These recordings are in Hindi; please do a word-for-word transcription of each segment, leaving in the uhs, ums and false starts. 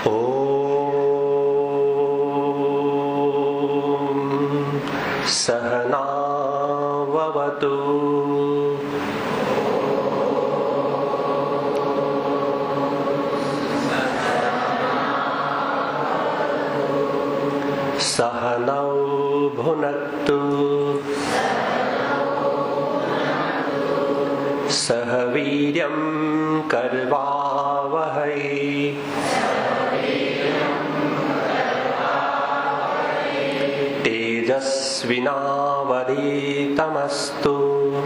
सहनाववतु सहनौ भुनक्तु सह वीर्यं कर्वावहै तेजस्विनावधीतमस्तु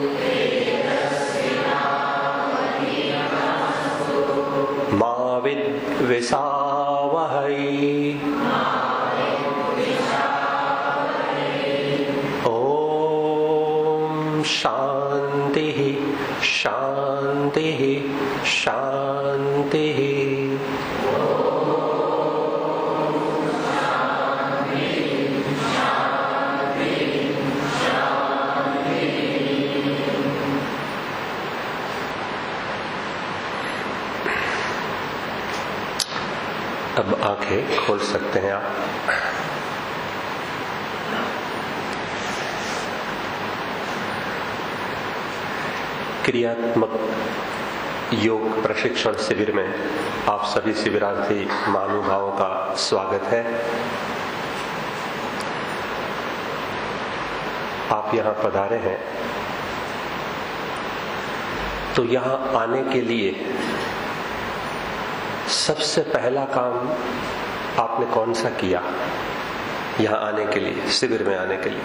मा विद्विषावहै। शांति शांति शांति। अब आंखें खोल सकते हैं आप। क्रियात्मक योग प्रशिक्षण शिविर में आप सभी शिविरार्थी महानुभावों का स्वागत है। आप यहाँ पधारे हैं तो यहाँ आने के लिए सबसे पहला काम आपने कौन सा किया? यहाँ आने के लिए, शिविर में आने के लिए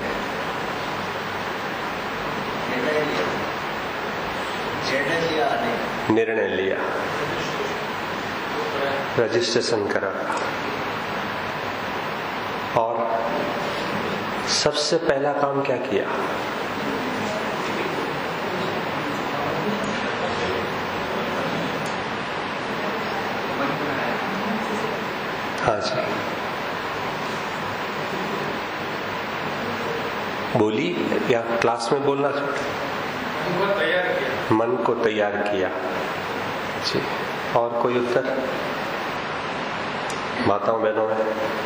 निर्णय लिया, रजिस्ट्रेशन करा, और सबसे पहला काम क्या किया? हाँ जी, बोली या क्लास में बोलना चाहते? तैयार किया, मन को तैयार किया जी। और कोई उत्तर माताओं बहनों में?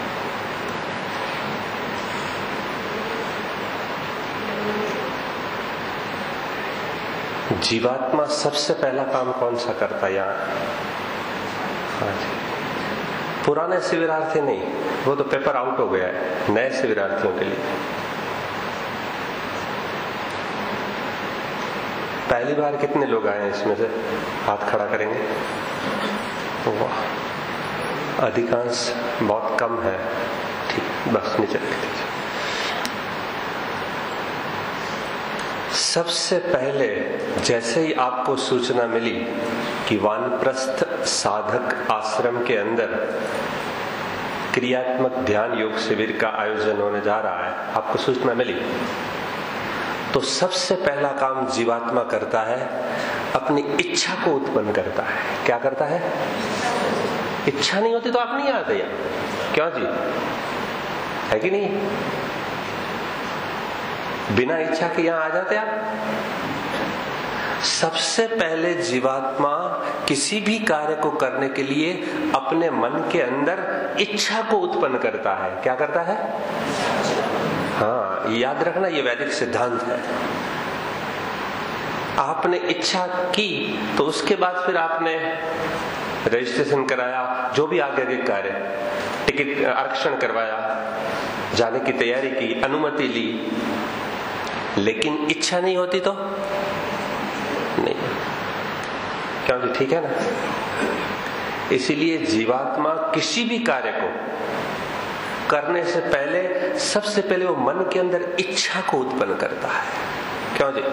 जीवात्मा सबसे पहला काम कौन सा करता है यहाँ? हाँ जी, पुराने शिविरार्थी नहीं, वो तो पेपर आउट हो गया है, नए शिविरार्थियों के लिए। पहली बार कितने लोग आए हैं इसमें से? हाथ खड़ा करेंगे। वाह, अधिकांश बहुत कम है। ठीक, बस नीचे रख दीजिए। सबसे पहले जैसे ही आपको सूचना मिली कि वानप्रस्थ साधक आश्रम के अंदर क्रियात्मक ध्यान योग शिविर का आयोजन होने जा रहा है, आपको सूचना मिली तो सबसे पहला काम जीवात्मा करता है, अपनी इच्छा को उत्पन्न करता है। क्या करता है? इच्छा नहीं होती तो आप नहीं आते यहाँ, क्यों जी? है कि नहीं? बिना इच्छा के यहाँ आ जाते आप? सबसे पहले जीवात्मा किसी भी कार्य को करने के लिए अपने मन के अंदर इच्छा को उत्पन्न करता है। क्या करता है? हाँ, याद रखना, ये वैदिक सिद्धांत है। आपने इच्छा की तो उसके बाद फिर आपने रजिस्ट्रेशन कराया, जो भी आगे के कार्य, टिकट आरक्षण करवाया, जाने की तैयारी की, अनुमति ली, लेकिन इच्छा नहीं होती तो नहीं। क्यों जी? ठीक है ना? इसीलिए जीवात्मा किसी भी कार्य को करने से पहले सबसे पहले वो मन के अंदर इच्छा को उत्पन्न करता है। क्यों जी?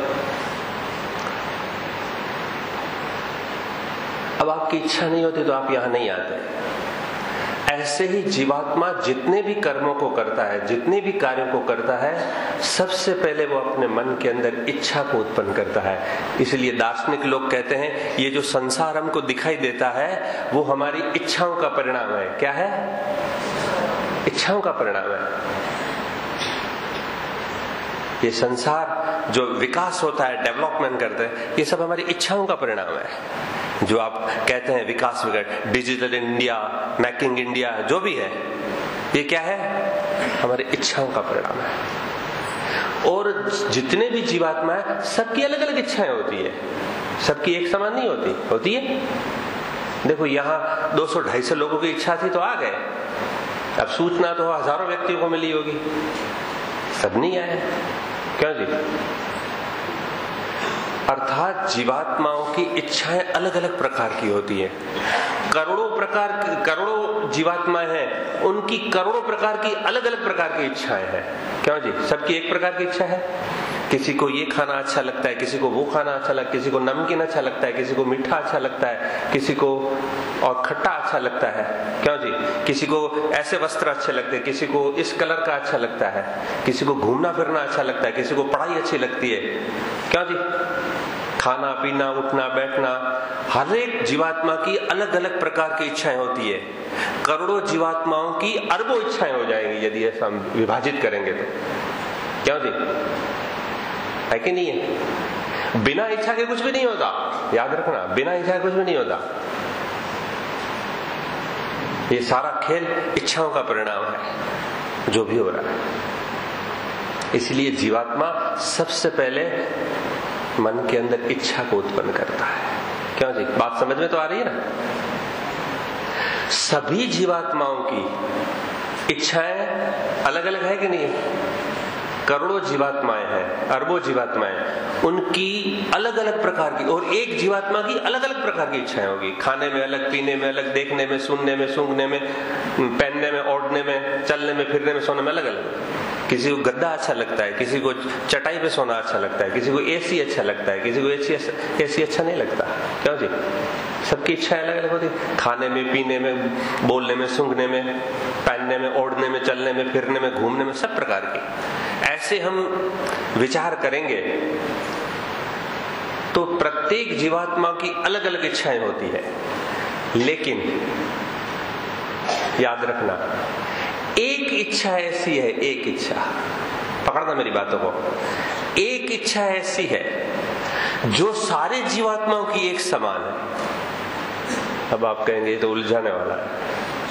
अब आपकी इच्छा नहीं होती तो आप यहां नहीं आते। ऐसे ही जीवात्मा जितने भी कर्मों को करता है, जितने भी कार्यों को करता है, सबसे पहले वो अपने मन के अंदर इच्छा को उत्पन्न करता है। इसलिए दार्शनिक लोग कहते हैं ये जो संसार हमको दिखाई देता है वो हमारी इच्छाओं का परिणाम है। क्या है? इच्छाओं का परिणाम है। ये संसार जो विकास होता है, डेवलपमेंट करते हैं, ये सब हमारी इच्छाओं का परिणाम है। जो आप कहते हैं विकास विकट, डिजिटल इंडिया, मेकिंग इंडिया, जो भी है, ये क्या है? हमारी इच्छाओं का परिणाम है। और जितने भी जीवात्मा है, सबकी अलग अलग इच्छाएं होती है, सबकी एक समान नहीं होती। होती है? देखो, यहाँ दो सौ ढाई सौ लोगों की इच्छा थी तो आ गए, अब सूचना तो हजारों व्यक्तियों को मिली होगी, सब नहीं आए। क्यों जी? अर्थात जीवात्माओं की इच्छाएं अलग अलग प्रकार की होती है। करोड़ों प्रकार करोड़ों जीवात्माएं हैं, उनकी करोड़ों प्रकार की अलग अलग प्रकार की इच्छाएं हैं। क्यों जी? सबकी एक प्रकार की इच्छा है। किसी को ये खाना अच्छा लगता है, किसी को वो खाना अच्छा लगता है, किसी को नमकीन अच्छा लगता है, किसी को मीठा अच्छा लगता है, किसी को और खट्टा अच्छा लगता है। क्यों जी? किसी को ऐसे वस्त्र अच्छे लगते हैं, किसी को इस कलर का अच्छा लगता है, किसी को घूमना फिरना अच्छा लगता है, किसी को पढ़ाई अच्छी लगती है। क्यों जी? खाना पीना, उठना बैठना, हर एक जीवात्मा की अलग अलग प्रकार की इच्छाएं होती है। करोड़ों जीवात्माओं की अरबों इच्छाएं हो जाएंगी यदि ऐसा हम विभाजित करेंगे तो। क्यों जी? है कि नहीं है? बिना इच्छा के कुछ भी नहीं होता, याद रखना, बिना इच्छा के कुछ भी नहीं होता। ये सारा खेल इच्छाओं का परिणाम है जो भी हो रहा है। इसलिए जीवात्मा सबसे पहले मन के अंदर इच्छा को उत्पन्न करता है। क्यों जी? बात समझ में तो आ रही है ना? सभी जीवात्माओं की इच्छाएं अलग अलग है कि नहीं है? करोड़ों जीवात्माएं हैं, अरबों जीवात्माएं, उनकी अलग अलग प्रकार की, और एक जीवात्मा की अलग अलग प्रकार की इच्छाएं होगी। खाने में अलग, पीने में अलग, देखने में, सुनने में, सूंघने में, पहनने में, ओढ़ने में, चलने में, फिरने में, सोने में अलग अलग। किसी को गद्दा अच्छा लगता है, किसी को चटाई पे सोना अच्छा लगता है, किसी को एसी अच्छा लगता है, किसी को एसी एसी अच्छा नहीं लगता। क्यों जी? सबकी इच्छाएं अलग अलग होती। खाने में, पीने में, बोलने में, सूंघने में, पहनने में, ओढ़ने में, चलने में, फिरने में, घूमने में, सब प्रकार की। ऐसे हम विचार करेंगे तो प्रत्येक जीवात्मा की अलग अलग इच्छाएं होती है। लेकिन याद रखना, एक इच्छा ऐसी है, एक इच्छा, पकड़ना मेरी बातों को, एक इच्छा ऐसी है जो सारे जीवात्माओं की एक समान है। अब आप कहेंगे ये तो उलझाने वाला है।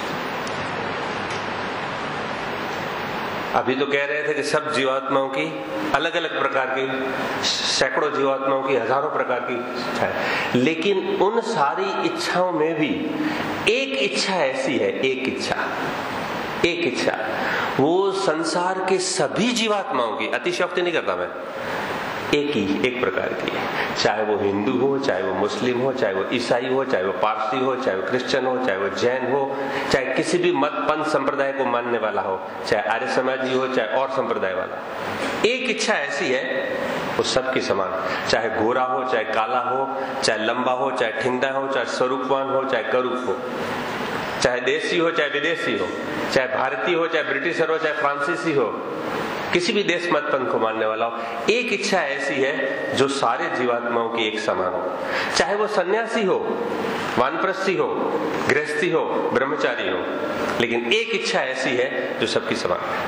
अभी तो कह रहे थे कि सब जीवात्माओं की अलग अलग प्रकार की, सैकड़ों जीवात्माओं की हजारों प्रकार की इच्छा है, लेकिन उन सारी इच्छाओं में भी एक इच्छा ऐसी है, एक इच्छा, एक इच्छा, वो संसार के सभी जीवात्माओं की, अतिशयोक्ति नहीं करता मैं, एक ही एक प्रकार की है। चाहे वो हिंदू हो, चाहे वो मुस्लिम हो, चाहे वो ईसाई हो, चाहे वो पारसी हो, चाहे वो क्रिश्चियन हो, चाहे वो जैन हो, चाहे किसी भी मत पंथ संप्रदाय को मानने वाला हो, चाहे आर्य समाजी हो, चाहे और संप्रदाय वाला, एक इच्छा ऐसी है वो सबकी समान। चाहे गोरा हो, चाहे काला हो, चाहे लंबा हो, चाहे ठिंगदा हो, चाहे स्वरूपवान हो, चाहे करूप हो, चाहे देसी हो, चाहे विदेशी हो, चाहे भारतीय हो, चाहे ब्रिटिशर हो, चाहे फ्रांसीसी हो, किसी भी देश मत पंथ को मानने वाला हो, एक इच्छा ऐसी है जो सारे जीवात्माओं की एक समान हो। चाहे वो सन्यासी हो, वानप्रस्थी हो, गृहस्थी हो, ब्रह्मचारी हो, लेकिन एक इच्छा ऐसी है जो सबकी समान है।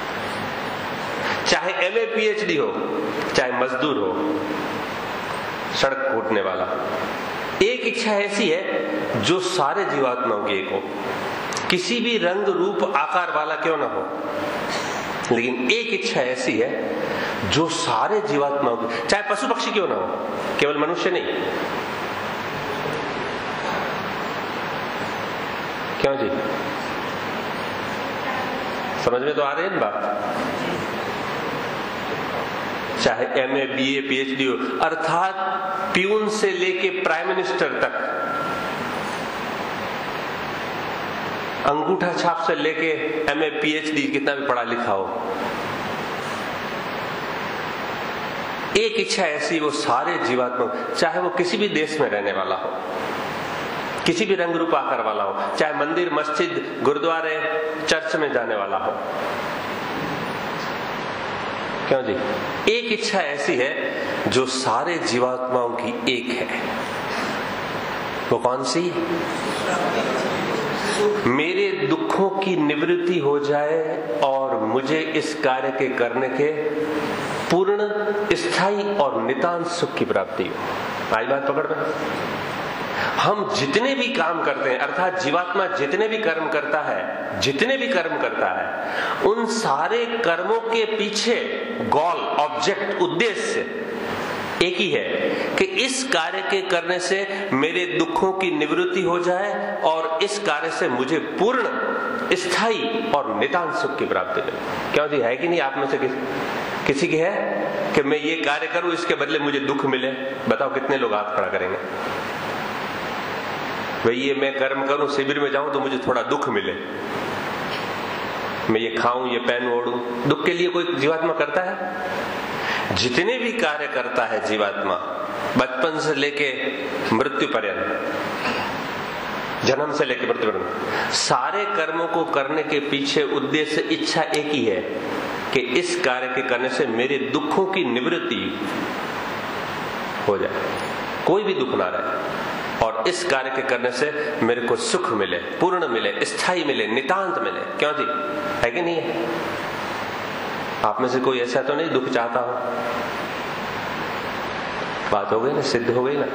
चाहे एमए पीएचडी हो, चाहे मजदूर हो, सड़क कूटने वाला, एक इच्छा ऐसी है जो सारे जीवात्माओं की एक हो। किसी भी रंग रूप आकार वाला क्यों ना हो, लेकिन एक इच्छा ऐसी है जो सारे जीवात्माओं की, चाहे पशु पक्षी क्यों ना हो, केवल मनुष्य नहीं। क्यों जी? समझ में तो आ रही है ना बात? चाहे एमए, बीए, पीएचडी हो, अर्थात प्यून से लेके प्राइम मिनिस्टर तक, अंगूठा छाप से लेके एमए, पीएचडी, कितना भी पढ़ा लिखा हो, एक इच्छा ऐसी वो सारे जीवात्मा, चाहे वो किसी भी देश में रहने वाला हो, किसी भी रंग रूप आकार वाला हो, चाहे मंदिर, मस्जिद, गुरुद्वारे, चर्च में जाने वाला हो। क्यों जी? एक इच्छा ऐसी है जो सारे जीवात्माओं की एक है। वो कौन सी? मेरे दुखों की निवृत्ति हो जाए और मुझे इस कार्य के करने के पूर्ण, स्थायी और नितांत सुख की प्राप्ति हो। आई बात पकड़ में? हम जितने भी काम करते हैं, अर्थात जीवात्मा जितने भी कर्म करता है, जितने भी कर्म करता है, उन सारे कर्मों के पीछे गोल, ऑब्जेक्ट, उद्देश्य एक ही है कि इस कार्य के करने से मेरे दुखों की निवृत्ति हो जाए और इस कार्य से मुझे पूर्ण, स्थायी और नितांत सुख की प्राप्ति मिले। क्यों जी, है कि नहीं आप में से किसी, किसी की है कि मैं ये कार्य करूं, इसके बदले मुझे दुख मिले? बताओ कितने लोग हाथ खड़ा करेंगे? भाई ये मैं कर्म करूं, शिविर में जाऊं तो मुझे थोड़ा दुख मिले, मैं ये खाऊं, ये पहन ओढ़ूं। दुख के लिए कोई जीवात्मा करता है? जितने भी कार्य करता है जीवात्मा, बचपन से लेके मृत्यु पर्यंत, जन्म से लेके मृत्यु पर्यंत, सारे कर्मों को करने के पीछे उद्देश्य, इच्छा एक ही है कि इस कार्य के करने से मेरे दुखों की निवृत्ति हो जाए, कोई भी दुख ना रहे, और इस कार्य के करने से मेरे को सुख मिले, पूर्ण मिले, स्थायी मिले, नितांत मिले। क्यों जी, है कि नहीं है? आप में से कोई ऐसा तो नहीं दुख चाहता हो? बात हो गई ना, सिद्ध हो गई ना।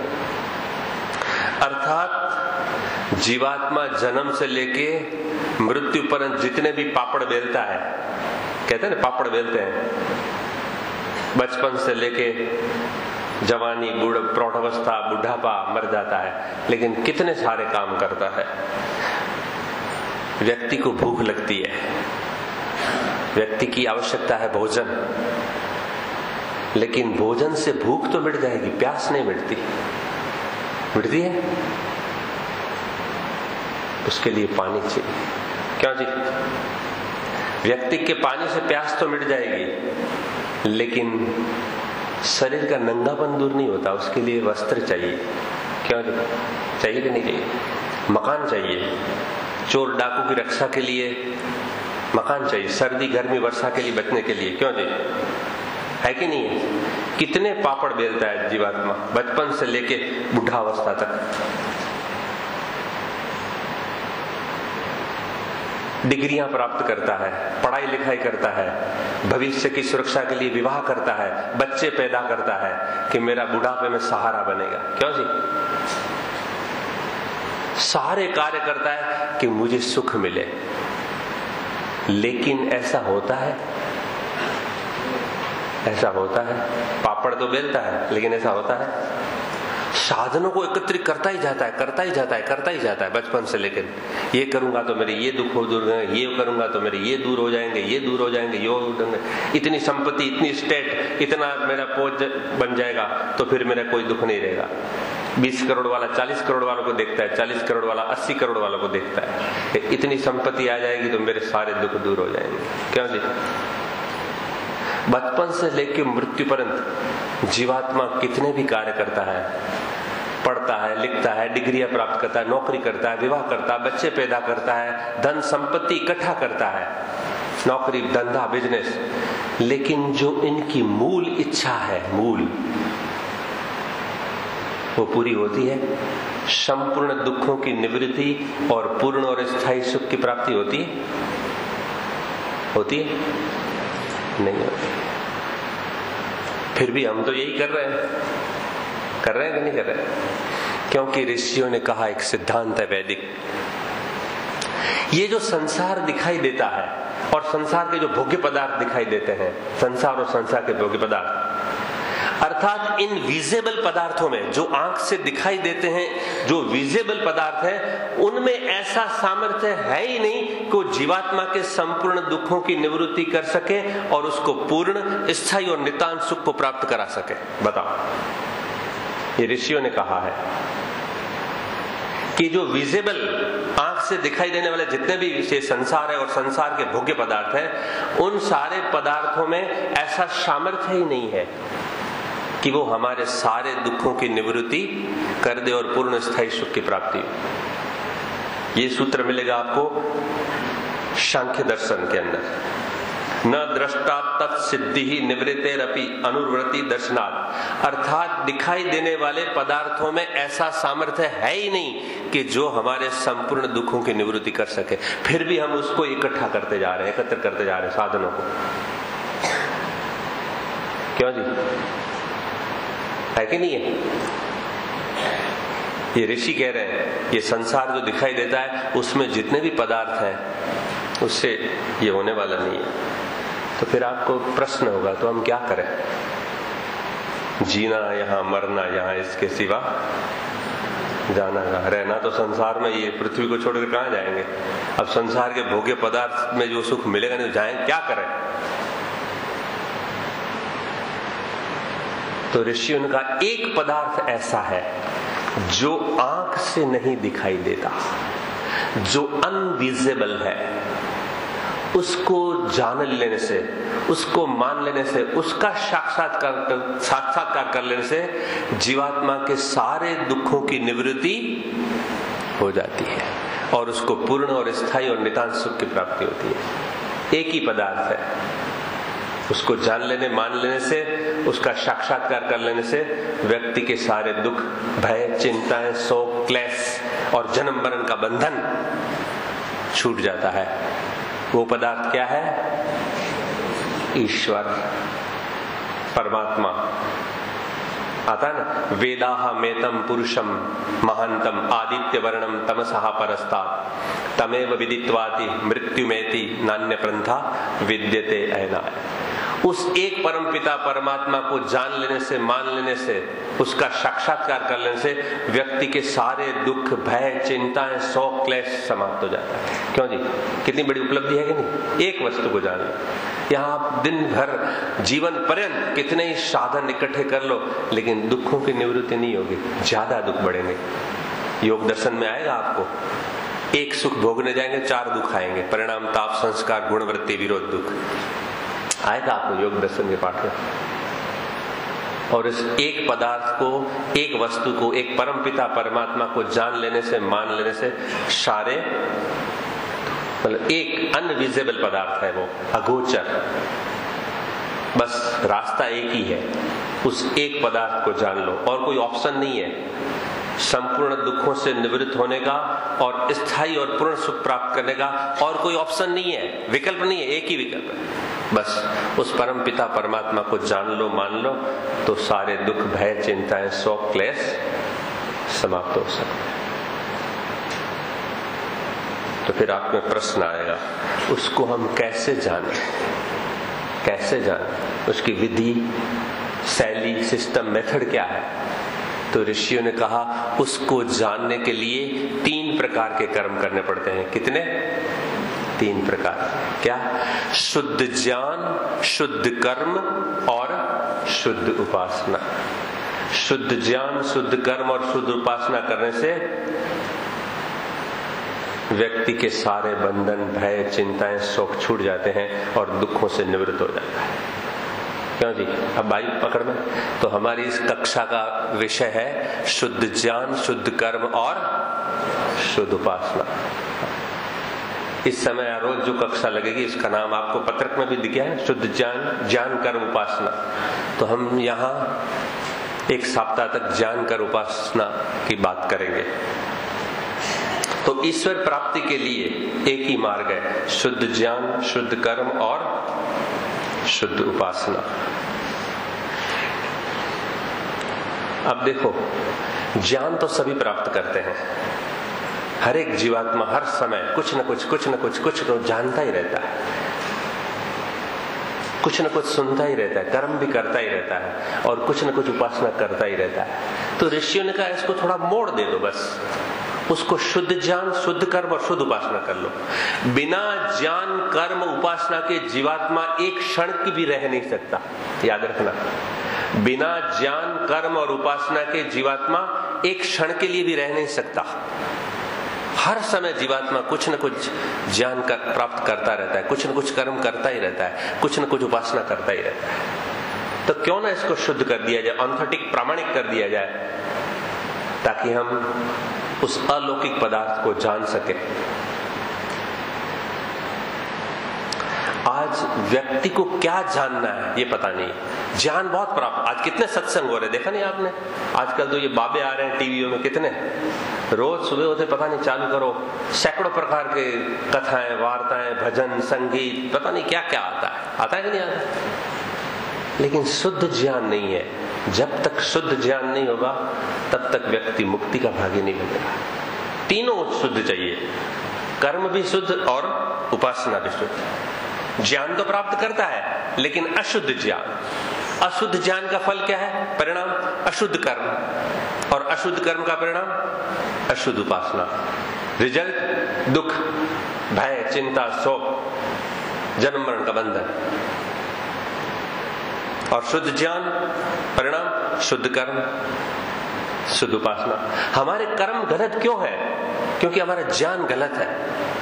अर्थात जीवात्मा जन्म से लेके मृत्यु पर्यंत जितने भी पापड़ बेलता है, कहते हैं ना पापड़ बेलते हैं, बचपन से लेके जवानी, बूढ़, प्रौढ़ावस्था, बुढ़ापा, मर जाता है, लेकिन कितने सारे काम करता है। व्यक्ति को भूख लगती है, व्यक्ति की आवश्यकता है भोजन, लेकिन भोजन से भूख तो मिट जाएगी, प्यास नहीं मिटती। मिटती है? उसके लिए पानी चाहिए। क्यों जी? व्यक्ति के पानी से प्यास तो मिट जाएगी, लेकिन शरीर का नंगापन दूर नहीं होता, उसके लिए वस्त्र चाहिए। क्यों जी? चाहिए कि नहीं चाहिए? मकान चाहिए, चोर डाकू की रक्षा के लिए मकान चाहिए, सर्दी गर्मी वर्षा के लिए बचने के लिए। क्यों जी, है कि नहीं है? कितने पापड़ बेलता है जीवात्मा बचपन से लेके बुढ़ावस्था तक। डिग्रियां प्राप्त करता है, पढ़ाई लिखाई करता है, भविष्य की सुरक्षा के लिए विवाह करता है, बच्चे पैदा करता है कि मेरा बुढ़ापे में सहारा बनेगा। क्यों जी? सारे कार्य करता है कि मुझे सुख मिले। लेकिन ऐसा होता है? ऐसा होता है? पापड़ तो बेलता है, लेकिन ऐसा होता है? साधनों को एकत्रित करता ही जाता है, करता ही जाता है, करता ही जाता है बचपन से। लेकिन ये करूंगा तो मेरे ये दुख हो दूर, ये करूंगा तो मेरे ये दूर हो जाएंगे, ये दूर हो जाएंगे, ये हो जाएंगे, इतनी संपत्ति, इतनी स्टेट, इतना मेरा पोज बन जाएगा तो फिर मेरा कोई दुख नहीं रहेगा। बीस करोड़ वाला चालीस करोड़ वालों को देखता है, चालीस करोड़ वाला अस्सी करोड़ वालों को देखता है, इतनी संपत्ति आ जाएगी तो मेरे सारे दुख दूर हो जाएंगे। क्यों जी? बचपन से लेकर मृत्यु पर्यंत जीवात्मा कितने भी कार्य करता है, पढ़ता है, लिखता है, डिग्रियां प्राप्त करता है, नौकरी करता है, विवाह करता है, बच्चे पैदा करता है, धन संपत्ति इकट्ठा करता है, नौकरी, धंधा, बिजनेस, लेकिन जो इनकी मूल इच्छा है, मूल, वो पूरी होती है? संपूर्ण दुखों की निवृत्ति और पूर्ण और स्थायी सुख की प्राप्ति होती है? होती है? नहीं होती। फिर भी हम तो यही कर रहे हैं, कर रहे हैं कि नहीं कर रहे हैं? क्योंकि ऋषियों ने कहा, एक सिद्धांत है वैदिक, ये जो संसार दिखाई देता है और संसार के जो भोग्य पदार्थ दिखाई देते हैं, संसार और संसार के भोग्य पदार्थ, अर्थात इन विजिबल पदार्थों में जो आंख से दिखाई देते हैं, जो विजिबल पदार्थ है, उनमें ऐसा सामर्थ्य है ही नहीं कि वो जीवात्मा के संपूर्ण दुखों की निवृत्ति कर सके और उसको पूर्ण, स्थायी और नितांत सुख को प्राप्त करा सके। बताओ, ये ऋषियों ने कहा है कि जो विजिबल, आंख से दिखाई देने वाले जितने भी ये संसार है और संसार के भोग्य पदार्थ हैं, उन सारे पदार्थों में ऐसा सामर्थ्य ही नहीं है कि वो हमारे सारे दुखों की निवृत्ति कर दे और पूर्ण स्थायी सुख की प्राप्ति हो। ये सूत्र मिलेगा आपको सांख्य दर्शन के अंदर। न दृष्टा तत्सिद्धि ही निवृत्तेरपि अनुवृत्ति दर्शनात्, अर्थात दिखाई देने वाले पदार्थों में ऐसा सामर्थ्य है ही नहीं कि जो हमारे संपूर्ण दुखों की निवृत्ति कर सके। फिर भी हम उसको इकट्ठा करते जा रहे हैं, एकत्र करते जा रहे हैं साधनों को। क्यों जी, है कि नहीं है? ये ऋषि कह रहे हैं ये संसार जो दिखाई देता है उसमें जितने भी पदार्थ हैं उससे ये होने वाला नहीं है। तो फिर आपको प्रश्न होगा तो हम क्या करें? जीना यहाँ, मरना यहाँ, इसके सिवा जाना कहाँ? रहना तो संसार में, ये पृथ्वी को छोड़कर कहाँ जाएंगे? अब संसार के भोग्य पदार्थ में जो सुख मिलेगा नहीं, जाएंगे क्या करें? तो ऋषियों ने कहा एक पदार्थ ऐसा है जो आंख से नहीं दिखाई देता, जो अनविजिबल है, उसको जान लेने से, उसको मान लेने से, उसका साक्षात्कार साक्षात्कार कर लेने से जीवात्मा के सारे दुखों की निवृत्ति हो जाती है और उसको पूर्ण और स्थायी और नितांत सुख की प्राप्ति होती है। एक ही पदार्थ है, उसको जान लेने, मान लेने से, उसका साक्षात्कार कर लेने से व्यक्ति के सारे दुख, भय, चिंताएं, शोक, क्लेश और जन्म मरण का बंधन छूट जाता है। वो पदार्थ क्या है? ईश्वर, परमात्मा। आता है ना, वेदाह मेतम पुरुषम महांतम आदित्य वर्णम तमसहा परस्ता तमेव विदित्वाति मृत्युमेति नान्य प्रंथा विद्यते ऐनाय। उस एक परम पिता परमात्मा को जान लेने से, मान लेने से, उसका साक्षात्कार कर लेने से व्यक्ति के सारे दुख, भय, चिंताएं, शोक, क्लेश समाप्त हो जाता है। क्यों जी? कितनी बड़ी उपलब्धि है कि नहीं? एक वस्तु को जान लो। यहाँ आप दिन भर, जीवन पर्यंत कितने ही साधन इकट्ठे कर लो, लेकिन दुखों की निवृत्ति नहीं होगी, ज्यादा दुख बढ़ेंगे। योग दर्शन में आएगा आपको, एक सुख भोगने जाएंगे चार दुख आएंगे, परिणाम, ताप, संस्कार, गुणवृत्ति, विरोध, दुख आएगा आपको योग दर्शन के पाठ में। और इस एक पदार्थ को, एक वस्तु को, एक परम पिता परमात्मा को जान लेने से, मान लेने से सारे, मतलब एक अनविजिबल पदार्थ है वो, अगोचर, बस रास्ता एक ही है, उस एक पदार्थ को जान लो और कोई ऑप्शन नहीं है। संपूर्ण दुखों से निवृत्त होने का और स्थायी और पूर्ण सुख प्राप्त करने का और कोई ऑप्शन नहीं है, विकल्प नहीं है, एक ही विकल्प है। बस उस परम पिता परमात्मा को जान लो, मान लो, तो सारे दुख, भय, चिंताएं, शोक, क्लेश समाप्त हो सकते हैं। तो फिर आप में प्रश्न आएगा, उसको हम कैसे जाने? कैसे जाने? उसकी विधि, शैली, सिस्टम, मेथड क्या है? तो ऋषियों ने कहा उसको जानने के लिए तीन प्रकार के कर्म करने पड़ते हैं। कितने? तीन प्रकार। क्या? शुद्ध ज्ञान, शुद्ध कर्म और शुद्ध उपासना। शुद्ध ज्ञान, शुद्ध कर्म और शुद्ध उपासना करने से व्यक्ति के सारे बंधन, भय, चिंताएं, शोक छूट जाते हैं और दुखों से निवृत्त हो जाता है। क्यों जी? अब भाई पकड़ में, तो हमारी इस कक्षा का विषय है शुद्ध ज्ञान, शुद्ध कर्म और शुद्ध उपासना। इस समय रोज जो कक्षा लगेगी इसका नाम आपको पत्रक में भी दिया है, शुद्ध ज्ञान, ज्ञान कर्म उपासना। तो हम यहाँ एक सप्ताह तक ज्ञान कर्म उपासना की बात करेंगे। तो ईश्वर प्राप्ति के लिए एक ही मार्ग है, शुद्ध ज्ञान, शुद्ध कर्म और शुद्ध उपासना। अब देखो, ज्ञान तो सभी प्राप्त करते हैं, हर एक जीवात्मा हर समय कुछ न कुछ कुछ न कुछ कुछ न जानता ही रहता है, कुछ न कुछ सुनता ही रहता है, कर्म भी करता ही रहता है और कुछ न कुछ उपासना करता ही रहता है। तो ऋषियों ने कहा इसको थोड़ा मोड़ दे दो, बस उसको शुद्ध ज्ञान, शुद्ध कर्म और शुद्ध उपासना कर लो। बिना ज्ञान, कर्म, उपासना के जीवात्मा एक क्षण की भी रह नहीं सकता, याद रखना। बिना ज्ञान, कर्म और उपासना के जीवात्मा एक क्षण के लिए भी रह नहीं सकता। हर समय जीवात्मा कुछ न कुछ ज्ञान कर, प्राप्त करता रहता है, कुछ न कुछ कर्म करता ही रहता है, कुछ न कुछ उपासना करता ही रहता है। तो क्यों ना इसको शुद्ध कर दिया जाए, ऑथेंटिक, प्रामाणिक कर दिया जाए, ताकि हम उस अलौकिक पदार्थ को जान सके। आज व्यक्ति को क्या जानना है ये पता नहीं, ज्ञान बहुत प्राप्त। आज कितने सत्संग हो रहे, देखा नहीं आपने? आजकल तो ये बाबे आ रहे हैं टीवीओ में, कितने रोज सुबह होते पता नहीं, चालू करो, सैकड़ों प्रकार के कथाएं, वार्ताएं, भजन, संगीत, पता नहीं क्या क्या आता है, आता है कि नहीं आता? लेकिन शुद्ध ज्ञान नहीं है, जब तक शुद्ध ज्ञान नहीं होगा तब तक व्यक्ति मुक्ति का भागी नहीं बनेगा। तीनों शुद्ध चाहिए, कर्म भी शुद्ध और उपासना भी शुद्ध। ज्ञान तो प्राप्त करता है लेकिन अशुद्ध ज्ञान, अशुद्ध ज्ञान का फल क्या है? परिणाम अशुद्ध कर्म, और अशुद्ध कर्म का परिणाम अशुद्ध उपासना। रिजल्ट दुख, भय, चिंता, शोक, जन्म मरण का बंधन। और शुद्ध ज्ञान परिणाम शुद्ध कर्म, शुद्ध उपासना। हमारे कर्म गलत क्यों है? क्योंकि हमारा ज्ञान गलत है।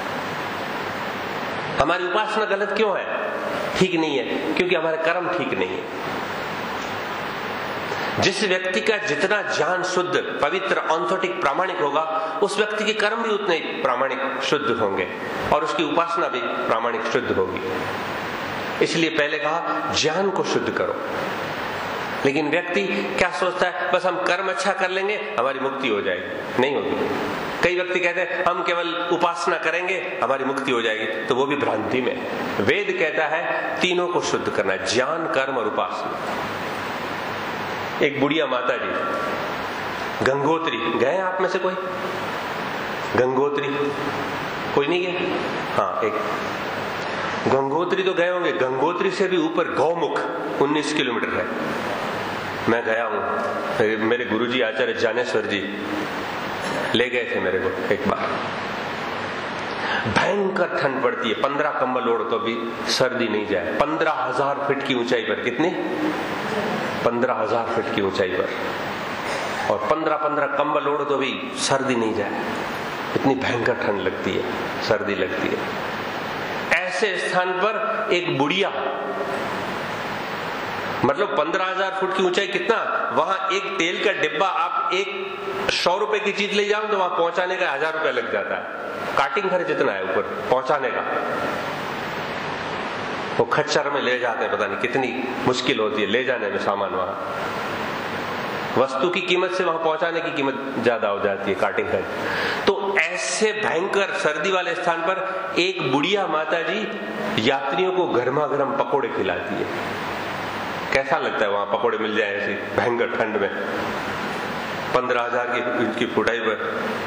हमारी उपासना गलत क्यों है? ठीक नहीं है क्योंकि हमारे कर्म ठीक नहीं है। जिस व्यक्ति का जितना ज्ञान शुद्ध, पवित्र, ऑथेंटिक, प्रामाणिक होगा, उस व्यक्ति के कर्म भी उतने प्रामाणिक, शुद्ध होंगे और उसकी उपासना भी प्रामाणिक, शुद्ध होगी। इसलिए पहले कहा ज्ञान को शुद्ध करो। लेकिन व्यक्ति क्या सोचता है? बस हम कर्म अच्छा कर लेंगे हमारी मुक्ति हो जाएगी। नहीं होगी। कई व्यक्ति कहते हैं हम केवल उपासना करेंगे हमारी मुक्ति हो जाएगी, तो वो भी भ्रांति में। वेद कहता है तीनों को शुद्ध करना है, ज्ञान, कर्म और उपासना। एक बुढ़िया माता जी गंगोत्री गए आप में से कोई? गंगोत्री कोई नहीं गया? हाँ, एक गंगोत्री तो गए होंगे। गंगोत्री से भी ऊपर गौमुख उन्नीस किलोमीटर है। मैं गया हूं, मेरे गुरुजी आचार्य ज्ञानेश्वर जी ले गए थे मेरे को एक बार। भयंकर ठंड पड़ती है, पंद्रह कंबल ओढ़ तो भी सर्दी नहीं जाए। पंद्रह हजार फीट की ऊंचाई पर, कितनी? पंद्रह हजार फीट की ऊंचाई पर, और पंद्रह पंद्रह कंबल ओढ़ तो भी सर्दी नहीं जाए। इतनी भयंकर ठंड लगती है, सर्दी लगती है। ऐसे स्थान पर एक बुढ़िया, मतलब पंद्रह हजार फुट की ऊंचाई, कितना? वहां एक तेल का डिब्बा आप एक सौ रुपए की चीज ले जाओ तो वहां पहुंचाने का हजार रुपया लग जाता है। काटिंग खर्च जितना है ऊपर पहुंचाने का, वो खच्चर में ले जाते हैं, पता नहीं कितनी मुश्किल होती है ले जाने में सामान। वहां वस्तु की कीमत से वहां पहुंचाने की कीमत ज्यादा हो जाती है, काटिंग खर्च। तो ऐसे भयंकर सर्दी वाले स्थान पर एक बुढ़िया माता जी यात्रियों को गर्मा गर्म पकोड़े खिलाती है। कैसा लगता है वहां पकोड़े मिल जाए ऐसी भयंकर ठंड में, पंद्रह हजार की, की फुटाई पर?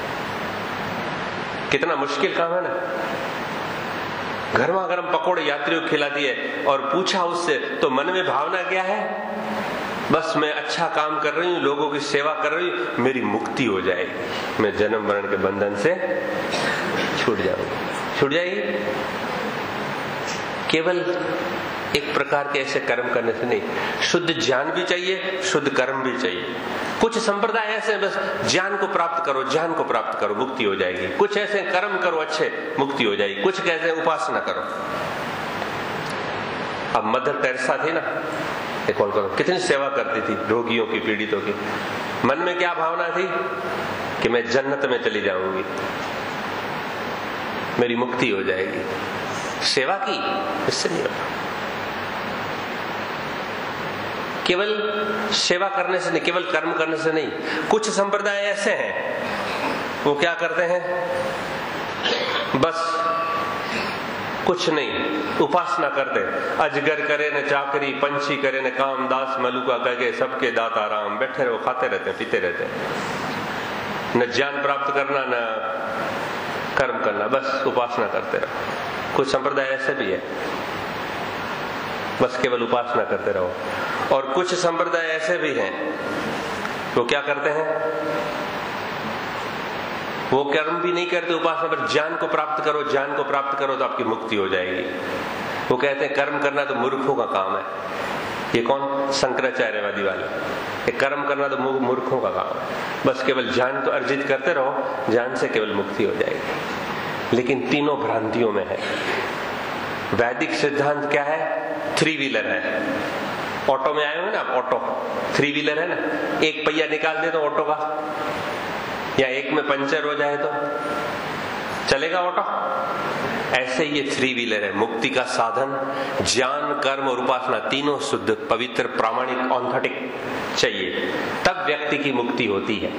कितना मुश्किल काम है ना। गर्मा गर्म पकोड़े यात्रियों को खिलाती है। और पूछा उससे तो मन में भावना क्या है? बस मैं अच्छा काम कर रही हूं, लोगों की सेवा कर रही हूं, मेरी मुक्ति हो जाएगी, मैं जन्म मरण के बंधन से छूट जाऊंगी। छूट जाएगी केवल एक प्रकार के ऐसे कर्म करने से नहीं। शुद्ध ज्ञान भी चाहिए, शुद्ध कर्म भी चाहिए। कुछ संप्रदाय ऐसे बस ज्ञान को प्राप्त करो, ज्ञान को प्राप्त करो, मुक्ति हो जाएगी। कुछ ऐसे कर्म करो अच्छे, मुक्ति हो जाएगी। कुछ कहते हैं उपासना करो। अब मदर टेरेसा थी ना, एक कॉल करो, कितनी सेवा करती थी रोगियों की, पीड़ितों की। मन में क्या भावना थी कि मैं जन्नत में चली जाऊंगी, मेरी मुक्ति हो जाएगी। सेवा की, इससे नहीं होता। केवल सेवा करने से नहीं, केवल कर्म करने से नहीं। कुछ संप्रदाय ऐसे हैं, वो क्या करते हैं, बस कुछ नहीं, उपासना करते। अजगर करे न चाकरी, पंछी करे न काम, दास मलुका कहे सबके दाता राम। बैठे रहो, खाते रहते हैं, पीते रहते हैं। न ज्ञान प्राप्त करना, न कर्म करना, बस उपासना करते रहो। कुछ संप्रदाय ऐसे भी है, बस केवल उपासना करते रहो। और कुछ संप्रदाय ऐसे भी हैं, वो क्या करते हैं, वो कर्म भी नहीं करते, उपासना पर ज्ञान को प्राप्त करो, ज्ञान को प्राप्त करो तो आपकी मुक्ति हो जाएगी। वो कहते हैं कर्म करना तो मूर्खों का काम है। ये कौन? शंकराचार्यवादी वाले। ये कर्म करना तो मूर्खों का काम है, बस केवल ज्ञान को अर्जित करते रहो, ज्ञान से केवल मुक्ति हो जाएगी। लेकिन तीनों भ्रांतियों में है। वैदिक सिद्धांत क्या है? थ्री व्हीलर है। ऑटो में आए हो ना आप, ऑटो थ्री व्हीलर है ना, एक पहिया निकाल दे तो ऑटो का, या एक में पंचर हो जाए तो चलेगा ऑटो। ऐसे ये थ्री व्हीलर है। मुक्ति का साधन ज्ञान, कर्म और उपासना तीनों शुद्ध, पवित्र, प्रामाणिक, ऑथेंटिक चाहिए, तब व्यक्ति की मुक्ति होती है।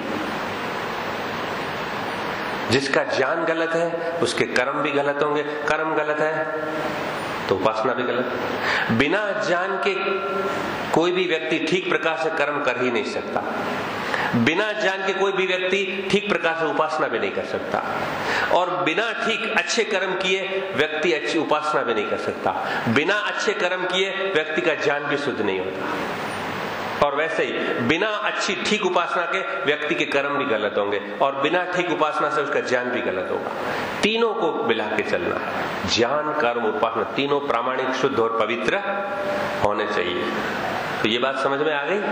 जिसका ज्ञान गलत है उसके कर्म भी गलत होंगे। कर्म गलत है तो उपासना भी गलत। बिना ज्ञान के कोई भी व्यक्ति ठीक प्रकार से कर्म कर ही नहीं सकता। बिना ज्ञान के कोई भी व्यक्ति ठीक प्रकार से उपासना भी नहीं कर सकता, और बिना ठीक अच्छे कर्म किए व्यक्ति अच्छी उपासना भी नहीं कर सकता। बिना अच्छे कर्म किए व्यक्ति का ज्ञान भी शुद्ध नहीं होता, और वैसे ही बिना अच्छी ठीक उपासना के व्यक्ति के कर्म भी गलत होंगे, और बिना ठीक उपासना से उसका ज्ञान भी गलत होगा। तीनों को मिला के चलना है। ज्ञान, कर्म, उपासना तीनों प्रामाणिक, शुद्ध और पवित्र होने चाहिए। तो ये बात समझ में आ गई।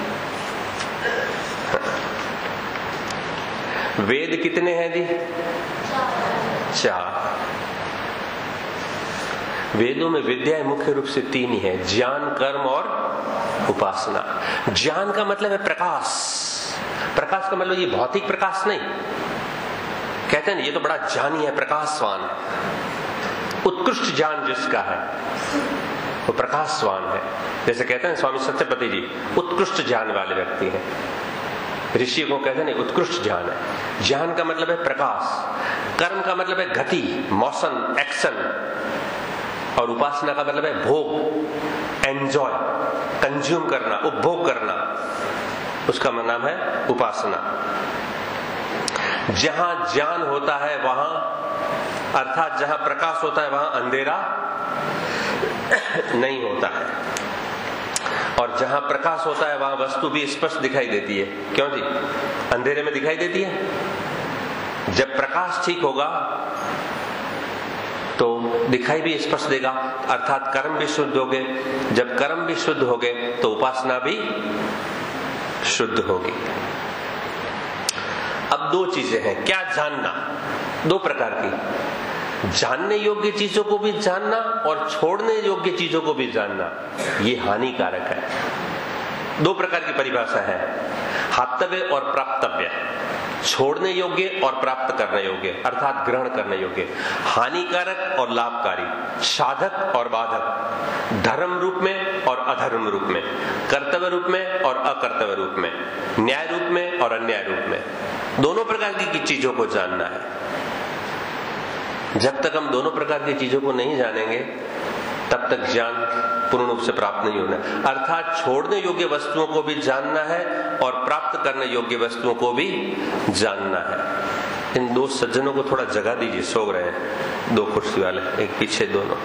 वेद कितने हैं जी? चार। वेदों में विद्याएं मुख्य रूप से तीन ही है, ज्ञान, कर्म और उपासना। ज्ञान का मतलब है प्रकाश। प्रकाश का मतलब ये भौतिक प्रकाश नहीं। कहते हैं ना, ये तो बड़ा ज्ञानी है, प्रकाशवान है। उत्कृष्ट ज्ञान जिसका है वो प्रकाशवान है। जैसे कहते हैं स्वामी सत्यपति जी, उत्कृष्ट ज्ञान वाले व्यक्ति हैं। ऋषि को कहते हैं उत्कृष्ट ज्ञान है। ज्ञान का मतलब है प्रकाश, कर्म का मतलब है गति, मोशन, एक्शन, और उपासना का मतलब है भोग, एंजॉय, कंज्यूम करना, उपभोग करना। उसका नाम है उपासना। जहां ज्ञान होता है वहां, अर्थात जहां प्रकाश होता है वहां अंधेरा नहीं होता है, और जहां प्रकाश होता है वहां वस्तु भी स्पष्ट दिखाई देती है। क्यों जी? अंधेरे में दिखाई देती है। जब प्रकाश ठीक होगा तो दिखाई भी स्पष्ट देगा, अर्थात कर्म भी शुद्ध हो गए। जब कर्म भी शुद्ध हो गए तो उपासना भी शुद्ध होगी। अब दो चीजें हैं, क्या जानना? दो प्रकार की, जानने योग्य चीजों को भी जानना और छोड़ने योग्य चीजों को भी जानना। ये हानिकारक है। दो प्रकार की परिभाषा है, हातव्य और प्राप्तव्य। छोड़ने योग्य और प्राप्त करने योग्य, अर्थात ग्रहण करने योग्य। हानिकारक और लाभकारी, साधक और बाधक, धर्म रूप में और अधर्म रूप में, कर्तव्य रूप में और अकर्तव्य रूप में, न्याय रूप में और अन्याय रूप में। दोनों प्रकार की चीजों को जानना है। जब तक हम दोनों प्रकार की चीजों को नहीं जानेंगे तब तक ज्ञान पूर्ण रूप से प्राप्त नहीं होना। अर्थात छोड़ने योग्य वस्तुओं को भी जानना है और प्राप्त करने योग्य वस्तुओं को भी जानना है। इन दो सज्जनों को थोड़ा जगह दीजिए, सो रहे हैं, दो कुर्सी वाले, एक पीछे दोनों।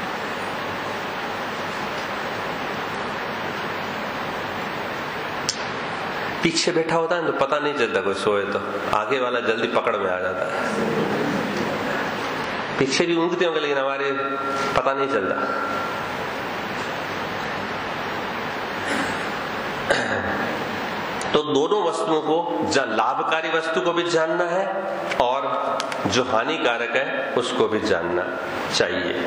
पीछे बैठा होता है तो पता नहीं चलता कोई सोए तो, आगे वाला जल्दी पकड़ में आ जाता है। पीछे भी ऊँगते होंगे लेकिन हमारे पता नहीं चलता। तो दोनों वस्तुओं को, लाभकारी वस्तु को भी जानना है और जो हानिकारक है उसको भी जानना चाहिए।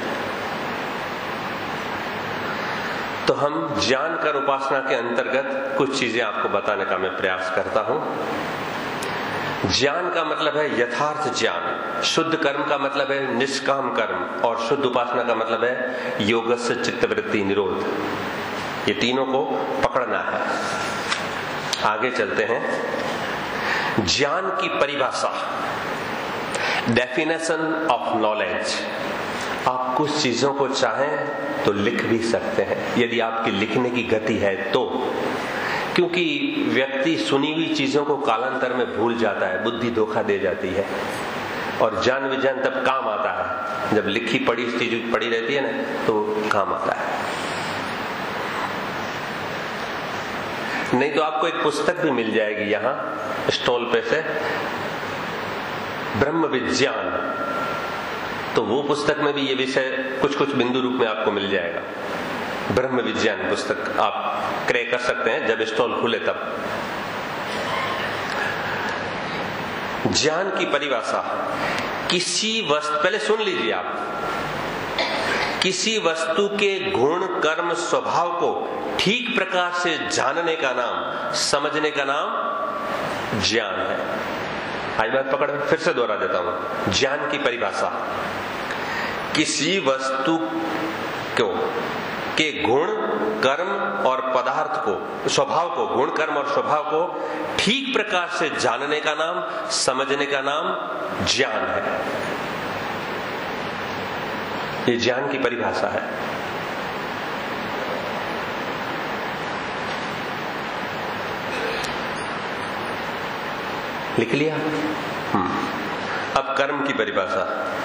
तो हम ज्ञान कर उपासना के अंतर्गत कुछ चीजें आपको बताने का मैं प्रयास करता हूं। ज्ञान का मतलब है यथार्थ ज्ञान, शुद्ध कर्म का मतलब है निष्काम कर्म, और शुद्ध उपासना का मतलब है योगस्य चित्तवृत्ति निरोध। ये तीनों को पकड़ना है। आगे चलते हैं। ज्ञान की परिभाषा, डेफिनेशन ऑफ नॉलेज। आप कुछ चीजों को चाहें तो लिख भी सकते हैं, यदि आपकी लिखने की गति है तो, क्योंकि व्यक्ति सुनी हुई चीजों को कालांतर में भूल जाता है, बुद्धि धोखा दे जाती है, और ज्ञान विज्ञान तब काम आता है जब लिखी पढ़ी चीज पड़ी रहती है ना, तो काम आता है। नहीं तो आपको एक पुस्तक भी मिल जाएगी यहाँ स्टॉल पे से, ब्रह्म विज्ञान, तो वो पुस्तक में भी ये विषय कुछ कुछ बिंदु रूप में आपको मिल जाएगा। ब्रह्म विज्ञान पुस्तक आप क्रय कर सकते हैं जब स्टॉल खुले तब। ज्ञान की परिभाषा, किसी वस्तु, पहले सुन लीजिए आप, किसी वस्तु के गुण, कर्म, स्वभाव को ठीक प्रकार से जानने का नाम, समझने का नाम ज्ञान है। आई बात पकड़, फिर से दोहरा देता हूं। ज्ञान की परिभाषा, किसी वस्तु को के गुण, कर्म और पदार्थ को, स्वभाव को, गुण, कर्म और स्वभाव को ठीक प्रकार से जानने का नाम, समझने का नाम ज्ञान है। ये ज्ञान की परिभाषा है। लिख लिया? हम्म अब कर्म की परिभाषा।